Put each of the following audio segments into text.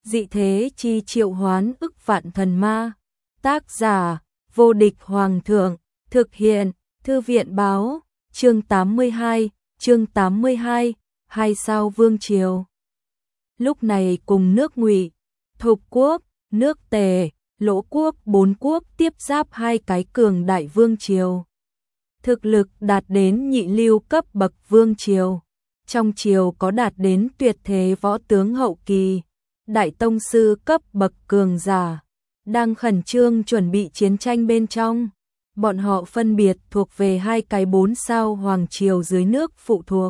dị thế chi triệu hoán ức vạn thần ma. Tác giả, vô địch hoàng thượng, thực hiện, thư viện báo, chương 82, hai sao vương triều. Lúc này cùng nước Ngụy, Thục quốc, nước Tề, Lỗ quốc, 4 quốc tiếp giáp 2 cái cường đại vương triều. Thực lực đạt đến nhị lưu cấp bậc vương triều. Trong triều có đạt đến tuyệt thế võ tướng hậu kỳ, đại tông sư cấp bậc cường giả, đang khẩn trương chuẩn bị chiến tranh bên trong. Bọn họ phân biệt thuộc về 2 cái 4 sao hoàng triều dưới nước phụ thuộc.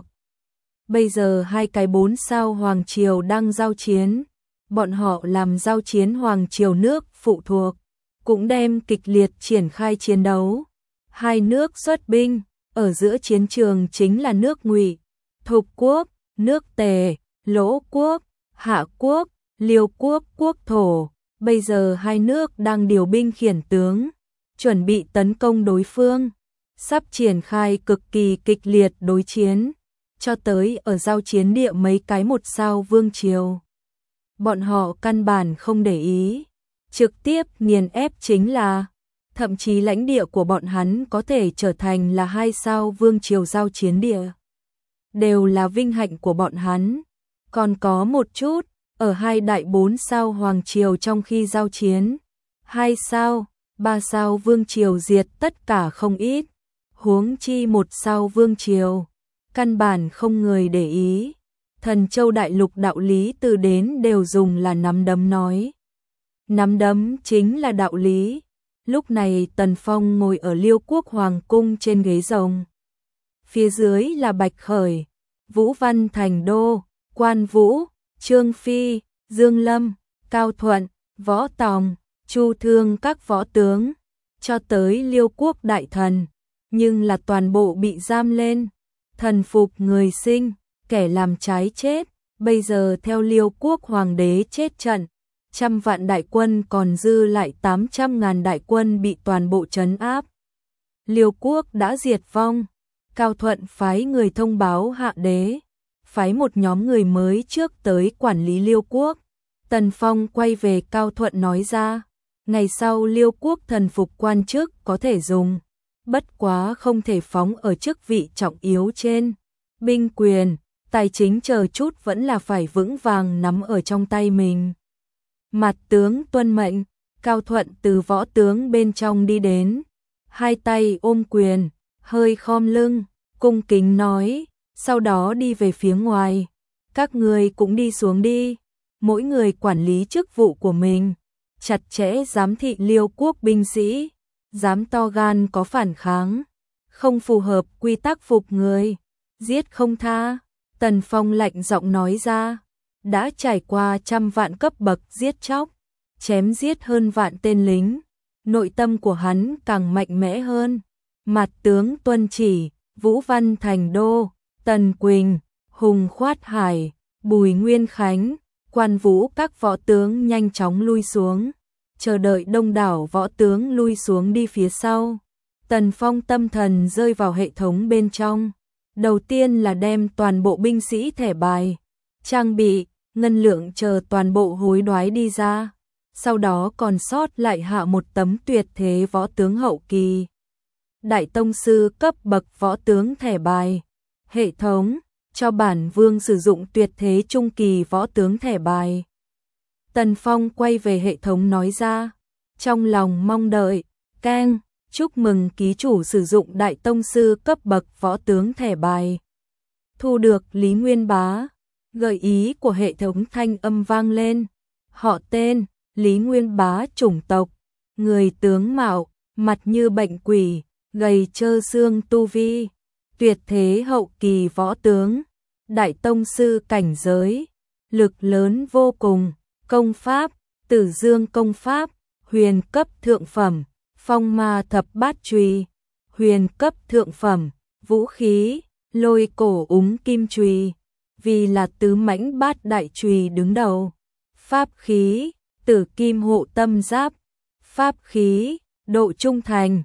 Bây giờ 2 cái 4 sao hoàng triều đang giao chiến, bọn họ làm giao chiến hoàng triều nước phụ thuộc, cũng đem kịch liệt triển khai chiến đấu. 2 nước xuất binh, ở giữa chiến trường chính là nước Ngụy, Thục quốc, nước Tề, Lỗ quốc, Hạ quốc, Liêu quốc, quốc thổ. Bây giờ 2 nước đang điều binh khiển tướng, chuẩn bị tấn công đối phương, sắp triển khai cực kỳ kịch liệt đối chiến, cho tới ở giao chiến địa mấy cái 1 sao vương triều. Bọn họ căn bản không để ý, trực tiếp nghiền ép chính là, thậm chí lãnh địa của bọn hắn có thể trở thành là 2 sao vương triều giao chiến địa. Đều là vinh hạnh của bọn hắn. Còn có một chút, ở 2 đại 4 sao hoàng triều trong khi giao chiến, 2 sao, 3 sao vương triều diệt tất cả không ít, huống chi 1 sao vương triều, căn bản không người để ý. Thần Châu đại lục đạo lý từ đến đều dùng là nắm đấm nói. Nắm đấm chính là đạo lý. Lúc này Tần Phong ngồi ở Liêu quốc hoàng cung trên ghế rồng. Phía dưới là Bạch Khởi, Vũ Văn Thành Đô, Quan Vũ, Trương Phi, Dương Lâm, Cao Thuận, Võ Tòng, Chu Thương các võ tướng, cho tới Liêu quốc đại thần, nhưng là toàn bộ bị giam lên, thần phục người sinh, kẻ làm trái chết. Bây giờ theo Liêu quốc hoàng đế chết trận, 100 vạn đại quân còn dư lại 800.000 đại quân bị toàn bộ trấn áp. Liêu quốc đã diệt vong. Cao Thuận phái người thông báo hạ đế, phái một nhóm người mới trước tới quản lý Liêu quốc. Tần Phong quay về Cao Thuận nói ra, ngày sau Liêu quốc thần phục quan chức có thể dùng, bất quá không thể phóng ở chức vị trọng yếu trên. Binh quyền, tài chính chờ chút vẫn là phải vững vàng nắm ở trong tay mình. Mặt tướng tuân mệnh. Cao Thuận từ võ tướng bên trong đi đến, 2 tay ôm quyền, hơi khom lưng, cung kính nói, sau đó đi về phía ngoài. Các người cũng đi xuống đi, mỗi người quản lý chức vụ của mình, chặt chẽ giám thị Liêu quốc binh sĩ, dám to gan có phản kháng, không phù hợp quy tắc phục người, giết không tha. Tần Phong lạnh giọng nói ra, đã trải qua 100 vạn cấp bậc giết chóc, chém giết hơn vạn tên lính, nội tâm của hắn càng mạnh mẽ hơn. Mặt tướng tuân chỉ. Vũ Văn Thành Đô, Tần Quỳnh, Hùng Khoát Hải, Bùi Nguyên Khánh, Quan Vũ các võ tướng nhanh chóng lui xuống, chờ đợi đông đảo võ tướng lui xuống đi phía sau. Tần Phong tâm thần rơi vào hệ thống bên trong. Đầu tiên là đem toàn bộ binh sĩ thẻ bài, trang bị, ngân lượng chờ toàn bộ hối đoái đi ra. Sau đó còn sót lại hạ một tấm tuyệt thế võ tướng hậu kỳ, đại tông sư cấp bậc võ tướng thẻ bài. Hệ thống cho bản vương sử dụng tuyệt thế trung kỳ võ tướng thẻ bài. Tần Phong quay về hệ thống nói ra, trong lòng mong đợi, keng, chúc mừng ký chủ sử dụng đại tông sư cấp bậc võ tướng thẻ bài. Thu được Lý Nguyên Bá. Gợi ý của hệ thống thanh âm vang lên. Họ tên, Lý Nguyên Bá, chủng tộc, người tướng mạo, mặt như bệnh quỷ, gầy trơ xương, tu vi, tuyệt thế hậu kỳ võ tướng, đại tông sư cảnh giới, lực lớn vô cùng, công pháp, Tử Dương công pháp, huyền cấp thượng phẩm, Phong Ma thập bát chùy, huyền cấp thượng phẩm, vũ khí, Lôi cổ úng kim chùy, vì là tứ mãnh bát đại chùy đứng đầu. Pháp khí, Tử Kim hộ tâm giáp, pháp khí, độ trung thành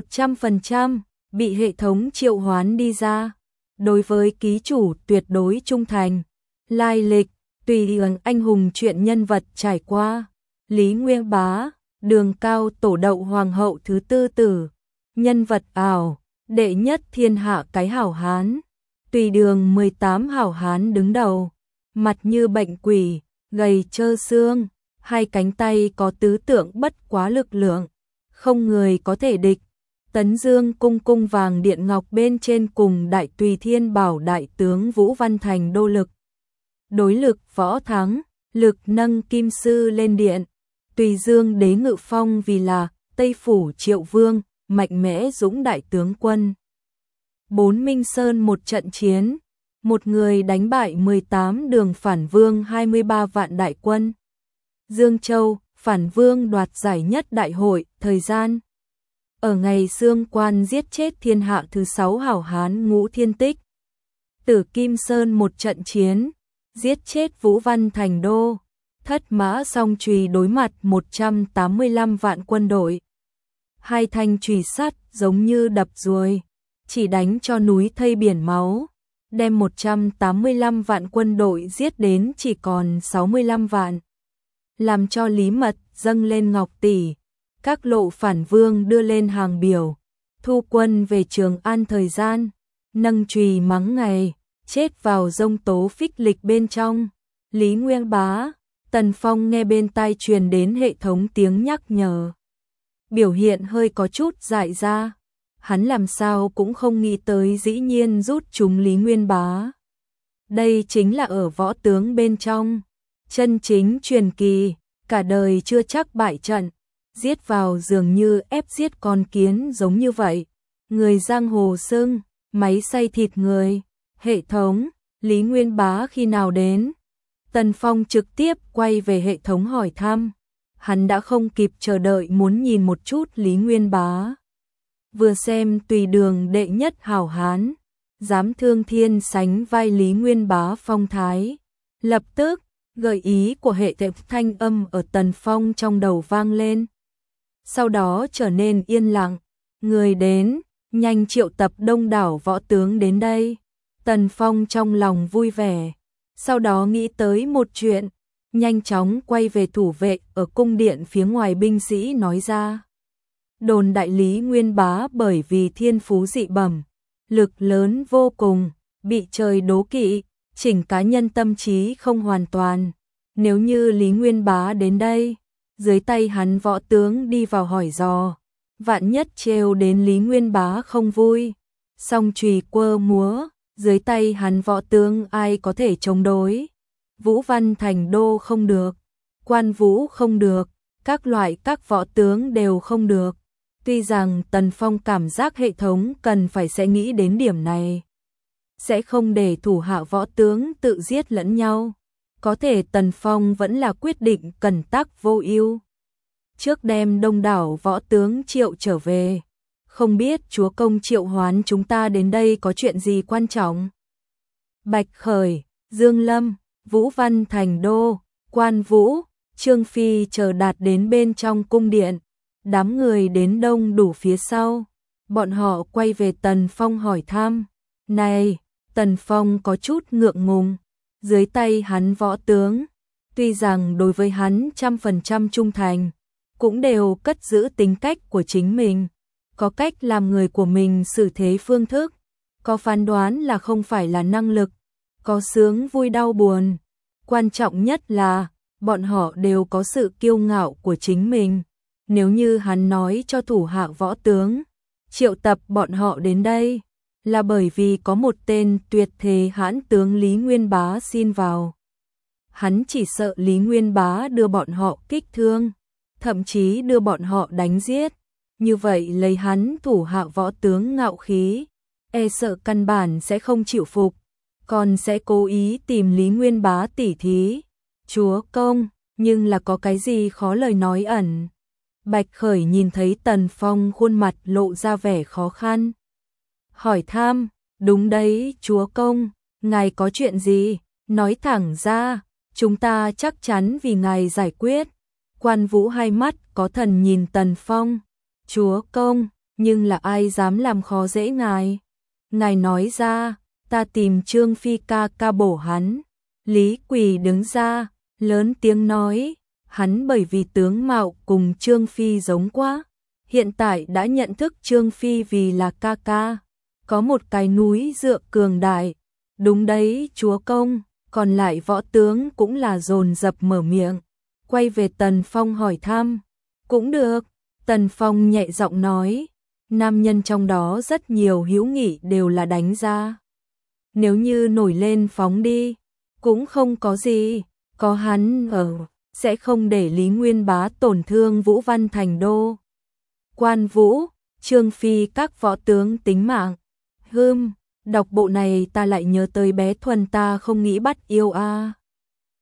100%, bị hệ thống triệu hoán đi ra. Đối với ký chủ tuyệt đối trung thành. Lai lịch, Tùy anh hùng chuyện nhân vật trải qua. Lý Nguyên Bá, Đường Cao tổ đậu hoàng hậu thứ tư tử, nhân vật ảo, đệ nhất thiên hạ cái hảo hán. Tùy Đường 18 hảo hán đứng đầu, mặt như bệnh quỷ, gầy trơ xương, hai cánh tay có tứ tượng bất quá lực lượng, không người có thể địch. Tấn Dương cung cung vàng điện ngọc bên trên cùng Đại Tùy Thiên Bảo đại tướng Vũ Văn Thành đô lực. Đối lực võ thắng, lực nâng kim sư lên điện. Tùy Dương đế ngự phong vì là Tây Phủ Triệu Vương, mạnh mẽ dũng đại tướng quân. 4 Minh Sơn một trận chiến, một người đánh bại 18 đường phản vương 23 vạn đại quân. Dương Châu, phản vương đoạt giải nhất đại hội, thời gian. Ở ngày Xương Quan giết chết thiên hạ thứ 6 hảo hán Ngũ Thiên Tích. Tử Kim Sơn một trận chiến, giết chết Vũ Văn Thành đô. Thất Mã Song Chùy đối mặt 185 vạn quân đội. Hai thanh chùy sắt giống như đập ruồi, chỉ đánh cho núi thây biển máu, đem 185 vạn quân đội giết đến chỉ còn 65 vạn. Làm cho Lý Mật dâng lên ngọc tỷ, các lộ phản vương đưa lên hàng biểu, thu quân về Trường An thời gian, nâng chùy mắng ngày, chết vào dông tố phích lịch bên trong. Lý Nguyên Bá, Tần Phong nghe bên tai truyền đến hệ thống tiếng nhắc nhở. Biểu hiện hơi có chút dại ra, hắn làm sao cũng không nghĩ tới dĩ nhiên rút chúng Lý Nguyên Bá. Đây chính là ở võ tướng bên trong, chân chính truyền kỳ, cả đời chưa chắc bại trận, giết vào dường như ép giết con kiến giống như vậy. Người giang hồ xưng, máy xay thịt người, hệ thống, Lý Nguyên Bá khi nào đến? Tần Phong trực tiếp quay về hệ thống hỏi thăm, hắn đã không kịp chờ đợi muốn nhìn một chút Lý Nguyên Bá. Vừa xem Tùy Đường đệ nhất hảo hán, dám thương thiên sánh vai Lý Nguyên Bá phong thái. Lập tức, gợi ý của hệ thống thanh âm ở Tần Phong trong đầu vang lên. Sau đó trở nên yên lặng, người đến, nhanh triệu tập đông đảo võ tướng đến đây. Tần Phong trong lòng vui vẻ, sau đó nghĩ tới một chuyện, nhanh chóng quay về thủ vệ ở cung điện phía ngoài binh sĩ nói ra. Đồn đại Lý Nguyên Bá bởi vì thiên phú dị bẩm, lực lớn vô cùng, bị trời đố kỵ, chỉnh cá nhân tâm trí không hoàn toàn. Nếu như Lý Nguyên Bá đến đây, dưới tay hắn võ tướng đi vào hỏi dò, vạn nhất trêu đến Lý Nguyên Bá không vui, song chùy quơ múa, dưới tay hắn võ tướng ai có thể chống đối. Vũ Văn Thành đô không được, Quan Vũ không được, các võ tướng đều không được. Tuy rằng Tần Phong cảm giác hệ thống cần phải sẽ nghĩ đến điểm này, sẽ không để thủ hạ võ tướng tự giết lẫn nhau. Có thể Tần Phong vẫn là quyết định cẩn tắc vô ưu. Trước đem đông đảo võ tướng triệu trở về, không biết chúa công triệu hoán chúng ta đến đây có chuyện gì quan trọng. Bạch Khởi, Dương Lâm, Vũ Văn Thành đô, Quan Vũ, Trương Phi chờ đạt đến bên trong cung điện. Đám người đến đông đủ phía sau, bọn họ quay về Tần Phong hỏi thăm. Này, Tần Phong có chút ngượng ngùng, dưới tay hắn võ tướng, tuy rằng đối với hắn 100% trung thành, cũng đều cất giữ tính cách của chính mình, có cách làm người của mình xử thế phương thức, có phán đoán là không phải là năng lực, có sướng vui đau buồn. Quan trọng nhất là, bọn họ đều có sự kiêu ngạo của chính mình. Nếu như hắn nói cho thủ hạ võ tướng, triệu tập bọn họ đến đây, là bởi vì có một tên tuyệt thế hãn tướng Lý Nguyên Bá xin vào. Hắn chỉ sợ Lý Nguyên Bá đưa bọn họ kích thương, thậm chí đưa bọn họ đánh giết. Như vậy lấy hắn thủ hạ võ tướng ngạo khí, e sợ căn bản sẽ không chịu phục, còn sẽ cố ý tìm Lý Nguyên Bá tỉ thí. Chúa công, nhưng là có cái gì khó lời nói ẩn. Bạch Khởi nhìn thấy Tần Phong khuôn mặt lộ ra vẻ khó khăn. Hỏi thăm, đúng đấy chúa công, ngài có chuyện gì, nói thẳng ra, chúng ta chắc chắn vì ngài giải quyết. Quan Vũ hai mắt có thần nhìn Tần Phong. Chúa công, nhưng là ai dám làm khó dễ ngài. Ngài nói ra, ta tìm Trương Phi ca ca bổ hắn. Lý Quỳ đứng ra, lớn tiếng nói, hắn bởi vì tướng mạo cùng Trương Phi giống quá, hiện tại đã nhận thức Trương Phi vì là ca ca, có một cái núi dựa cường đại. Đúng đấy, chúa công, còn lại võ tướng cũng là dồn dập mở miệng, quay về Tần Phong hỏi thăm. Cũng được, Tần Phong nhẹ giọng nói, nam nhân trong đó rất nhiều hữu nghị đều là đánh ra. Nếu như nổi lên phóng đi, cũng không có gì, có hắn ở, sẽ không để Lý Nguyên Bá tổn thương Vũ Văn Thành đô. Quan Vũ, Trương Phi các võ tướng tính mạng. Đọc bộ này ta lại nhớ tới bé Thuần ta không nghĩ bắt yêu a.